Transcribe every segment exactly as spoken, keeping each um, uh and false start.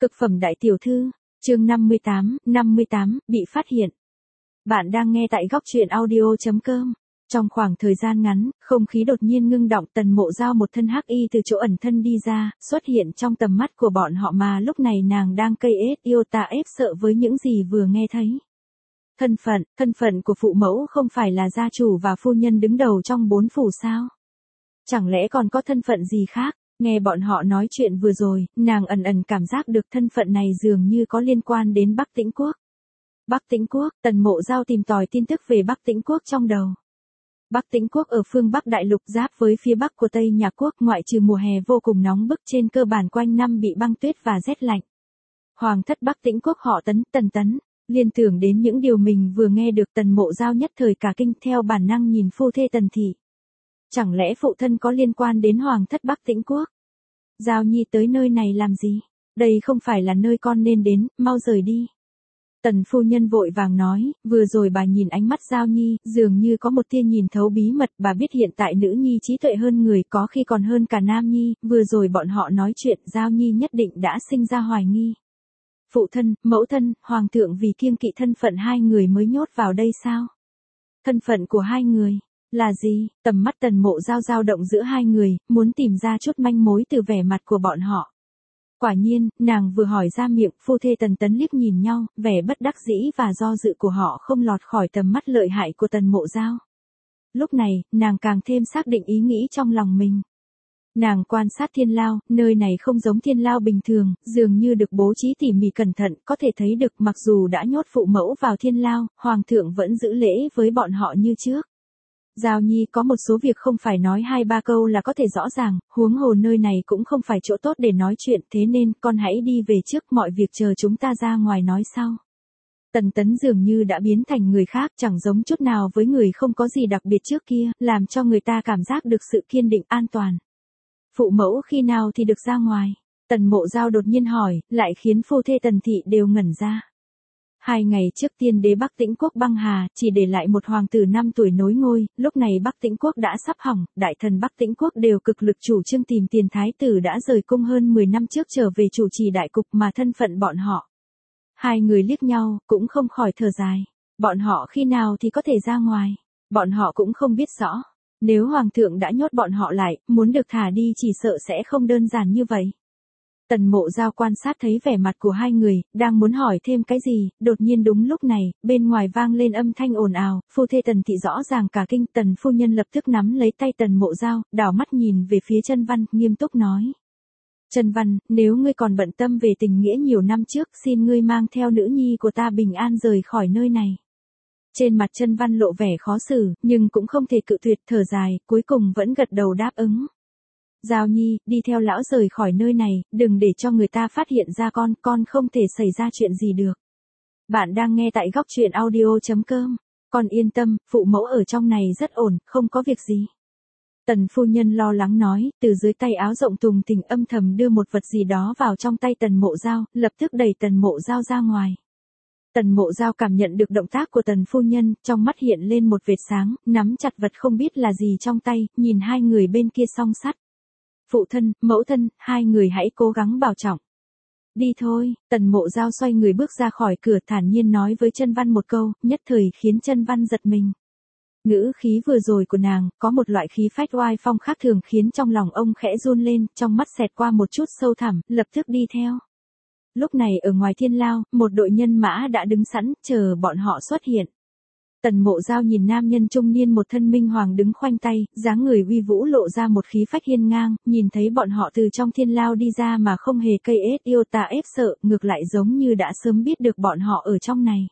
Cực phẩm đại tiểu thư, chương năm mươi tám, năm mươi tám, bị phát hiện. Bạn đang nghe tại góc truyện audio chấm com. Trong khoảng thời gian ngắn, không khí đột nhiên ngưng động, Tần Mộ Giao một thân hắc y từ chỗ ẩn thân đi ra, xuất hiện trong tầm mắt của bọn họ mà lúc này nàng đang cây ết yêu ta ép sợ với những gì vừa nghe thấy. Thân phận, thân phận của phụ mẫu không phải là gia chủ và phu nhân đứng đầu trong bốn phủ sao? Chẳng lẽ còn có thân phận gì khác? Nghe bọn họ nói chuyện vừa rồi, nàng ẩn ẩn cảm giác được thân phận này dường như có liên quan đến Bắc Tĩnh Quốc. Bắc Tĩnh Quốc, Tần Mộ Giao tìm tòi tin tức về Bắc Tĩnh Quốc trong đầu. Bắc Tĩnh Quốc ở phương Bắc Đại Lục giáp với phía Bắc của Tây Nhạc Quốc, ngoại trừ mùa hè vô cùng nóng bức, trên cơ bản quanh năm bị băng tuyết và rét lạnh. Hoàng thất Bắc Tĩnh Quốc họ Tấn, Tần Tấn, liên tưởng đến những điều mình vừa nghe được, Tần Mộ Giao nhất thời cả kinh, theo bản năng nhìn phu thê Tần thị. Chẳng lẽ phụ thân có liên quan đến Hoàng thất Bắc Tĩnh Quốc? Giao Nhi tới nơi này làm gì? Đây không phải là nơi con nên đến, mau rời đi. Tần phu nhân vội vàng nói, vừa rồi bà nhìn ánh mắt Giao Nhi, dường như có một tia nhìn thấu bí mật, bà biết hiện tại nữ nhi trí tuệ hơn người, có khi còn hơn cả nam nhi, vừa rồi bọn họ nói chuyện, Giao Nhi nhất định đã sinh ra hoài nghi. Phụ thân, mẫu thân, hoàng thượng vì kiêng kỵ thân phận hai người mới nhốt vào đây sao? Thân phận của hai người là gì? Tầm mắt Tần Mộ Giao dao động giữa hai người, muốn tìm ra chút manh mối từ vẻ mặt của bọn họ. Quả nhiên, nàng vừa hỏi ra miệng, phu thê Tần Tấn liếc nhìn nhau, vẻ bất đắc dĩ và do dự của họ không lọt khỏi tầm mắt lợi hại của Tần Mộ Giao. Lúc này, nàng càng thêm xác định ý nghĩ trong lòng mình. Nàng quan sát thiên lao, nơi này không giống thiên lao bình thường, dường như được bố trí tỉ mỉ cẩn thận, có thể thấy được mặc dù đã nhốt phụ mẫu vào thiên lao, hoàng thượng vẫn giữ lễ với bọn họ như trước. Giao Nhi, có một số việc không phải nói hai ba câu là có thể rõ ràng, huống hồ nơi này cũng không phải chỗ tốt để nói chuyện, thế nên con hãy đi về trước, mọi việc chờ chúng ta ra ngoài nói sau. Tần Tấn dường như đã biến thành người khác, chẳng giống chút nào với người không có gì đặc biệt trước kia, làm cho người ta cảm giác được sự kiên định an toàn. Phụ mẫu khi nào thì được ra ngoài? Tần Mộ Giao đột nhiên hỏi, lại khiến phu thê Tần thị đều ngẩn ra. Hai ngày trước tiên đế Bắc Tĩnh Quốc băng hà, chỉ để lại một hoàng tử năm tuổi nối ngôi, lúc này Bắc Tĩnh Quốc đã sắp hỏng, đại thần Bắc Tĩnh Quốc đều cực lực chủ trương tìm tiền thái tử đã rời cung hơn mười năm trước trở về chủ trì đại cục, mà thân phận bọn họ. Hai người liếc nhau, cũng không khỏi thở dài. Bọn họ khi nào thì có thể ra ngoài? Bọn họ cũng không biết rõ. Nếu hoàng thượng đã nhốt bọn họ lại, muốn được thả đi chỉ sợ sẽ không đơn giản như vậy. Tần Mộ Giao quan sát thấy vẻ mặt của hai người, đang muốn hỏi thêm cái gì, đột nhiên đúng lúc này, bên ngoài vang lên âm thanh ồn ào, phu thê Tần thị rõ ràng cả kinh, Tần phu nhân lập tức nắm lấy tay Tần Mộ Giao, đảo mắt nhìn về phía Chân Văn, nghiêm túc nói. Chân Văn, nếu ngươi còn bận tâm về tình nghĩa nhiều năm trước, xin ngươi mang theo nữ nhi của ta bình an rời khỏi nơi này. Trên mặt Chân Văn lộ vẻ khó xử, nhưng cũng không thể cự tuyệt, thở dài, cuối cùng vẫn gật đầu đáp ứng. Giao Nhi, đi theo lão rời khỏi nơi này, đừng để cho người ta phát hiện ra con, con không thể xảy ra chuyện gì được. Bạn đang nghe tại góc truyện audio chấm com. Con yên tâm, phụ mẫu ở trong này rất ổn, không có việc gì. Tần phu nhân lo lắng nói, từ dưới tay áo rộng tùng tình âm thầm đưa một vật gì đó vào trong tay Tần Mộ Giao, lập tức đẩy Tần Mộ Giao ra ngoài. Tần Mộ Giao cảm nhận được động tác của Tần phu nhân, trong mắt hiện lên một vệt sáng, nắm chặt vật không biết là gì trong tay, nhìn hai người bên kia song sắt. Phụ thân, mẫu thân, hai người hãy cố gắng bảo trọng. Đi thôi, Tần Mộ Giao xoay người bước ra khỏi cửa, thản nhiên nói với Chân Văn một câu, nhất thời khiến Chân Văn giật mình. Ngữ khí vừa rồi của nàng, có một loại khí phách oai phong khác thường khiến trong lòng ông khẽ run lên, trong mắt xẹt qua một chút sâu thẳm, lập tức đi theo. Lúc này ở ngoài thiên lao, một đội nhân mã đã đứng sẵn, chờ bọn họ xuất hiện. Tần Mộ Giao nhìn nam nhân trung niên một thân minh hoàng đứng khoanh tay, dáng người uy vũ lộ ra một khí phách hiên ngang, nhìn thấy bọn họ từ trong thiên lao đi ra mà không hề cây ết yêu ta ép sợ, ngược lại giống như đã sớm biết được bọn họ ở trong này.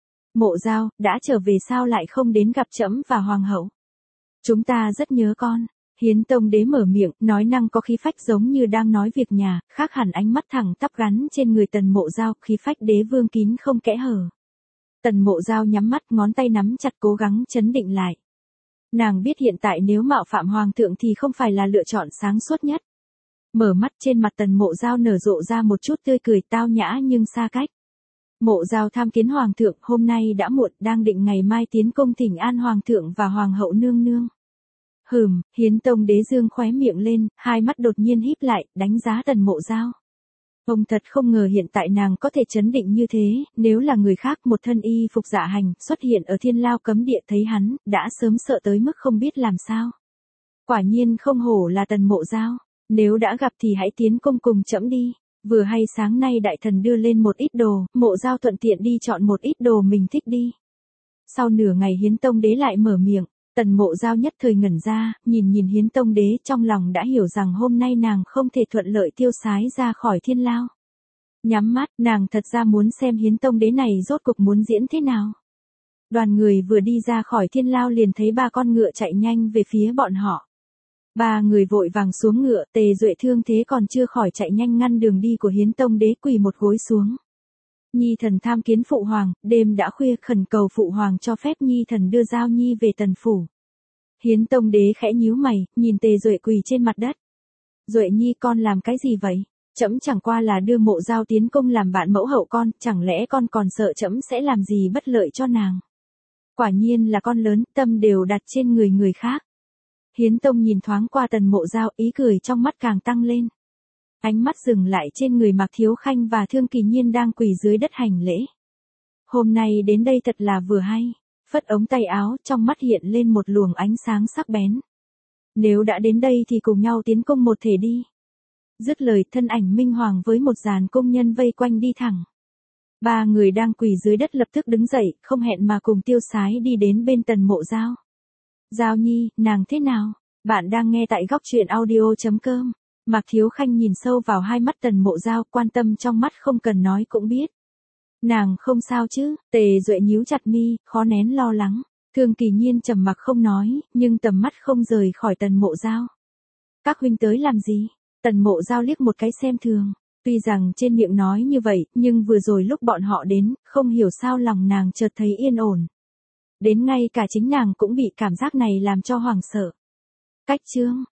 Mộ Giao, đã trở về sao lại không đến gặp trẫm và hoàng hậu? Chúng ta rất nhớ con. Hiến Tông đế mở miệng, nói năng có khí phách giống như đang nói việc nhà, khác hẳn ánh mắt thẳng tắp gắn trên người Tần Mộ Giao, khí phách đế vương kín không kẽ hở. Tần Mộ Giao nhắm mắt, ngón tay nắm chặt, cố gắng trấn định lại. Nàng biết hiện tại nếu mạo phạm hoàng thượng thì không phải là lựa chọn sáng suốt nhất. Mở mắt, trên mặt Tần Mộ Giao nở rộ ra một chút tươi cười, tao nhã nhưng xa cách. Mộ Giao tham kiến hoàng thượng, hôm nay đã muộn, đang định ngày mai tiến công thỉnh an hoàng thượng và hoàng hậu nương nương. Hừm, Hiến Tông đế dương khóe miệng lên, hai mắt đột nhiên híp lại, đánh giá Tần Mộ Giao. Ông thật không ngờ hiện tại nàng có thể trấn định như thế, nếu là người khác một thân y phục dạ hành xuất hiện ở thiên lao cấm địa thấy hắn, đã sớm sợ tới mức không biết làm sao. Quả nhiên không hổ là Tần Mộ Giao, nếu đã gặp thì hãy tiến công cùng trẫm đi. Vừa hay sáng nay đại thần đưa lên một ít đồ, Mộ Giao thuận tiện đi chọn một ít đồ mình thích đi. Sau nửa ngày Hiến Tông Đế lại mở miệng, Tần Mộ Giao nhất thời ngẩn ra, nhìn nhìn Hiến Tông Đế trong lòng đã hiểu rằng hôm nay nàng không thể thuận lợi tiêu sái ra khỏi thiên lao. Nhắm mắt, nàng thật ra muốn xem Hiến Tông Đế này rốt cục muốn diễn thế nào. Đoàn người vừa đi ra khỏi thiên lao liền thấy ba con ngựa chạy nhanh về phía bọn họ. Ba người vội vàng xuống ngựa, Tề Duệ thương thế còn chưa khỏi chạy nhanh ngăn đường đi của Hiến Tông Đế, quỳ một gối xuống. Nhi thần tham kiến phụ hoàng, đêm đã khuya khẩn cầu phụ hoàng cho phép nhi thần đưa Giao Nhi về Tần phủ. Hiến Tông Đế khẽ nhíu mày, nhìn Tề Duệ quỳ trên mặt đất. Duệ Nhi con làm cái gì vậy? Trẫm chẳng qua là đưa Mộ Giao tiến công làm bạn mẫu hậu con, chẳng lẽ con còn sợ trẫm sẽ làm gì bất lợi cho nàng? Quả nhiên là con lớn, tâm đều đặt trên người người khác. Hiến Tông nhìn thoáng qua Tần Mộ Giao, ý cười trong mắt càng tăng lên. Ánh mắt dừng lại trên người Mạc Thiếu Khanh và Thương Kỳ Nhiên đang quỳ dưới đất hành lễ. Hôm nay đến đây thật là vừa hay, phất ống tay áo, trong mắt hiện lên một luồng ánh sáng sắc bén. Nếu đã đến đây thì cùng nhau tiến công một thể đi. Dứt lời, thân ảnh Minh Hoàng với một dàn công nhân vây quanh đi thẳng. Ba người đang quỳ dưới đất lập tức đứng dậy, không hẹn mà cùng tiêu sái đi đến bên Tần Mộ Giao. Giao Nhi, nàng thế nào? Bạn đang nghe tại góc truyện audio chấm com. Mạc Thiếu Khanh nhìn sâu vào hai mắt Tần Mộ Giao, quan tâm trong mắt không cần nói cũng biết. Nàng không sao chứ? Tề Duệ nhíu chặt mi, khó nén lo lắng. Thương Kỳ Nhiên trầm mặc không nói, nhưng tầm mắt không rời khỏi Tần Mộ Giao. Các huynh tới làm gì? Tần Mộ Giao liếc một cái xem thường. Tuy rằng trên miệng nói như vậy, nhưng vừa rồi lúc bọn họ đến, không hiểu sao lòng nàng chợt thấy yên ổn. Đến ngay cả chính nàng cũng bị cảm giác này làm cho hoảng sợ. Cách chương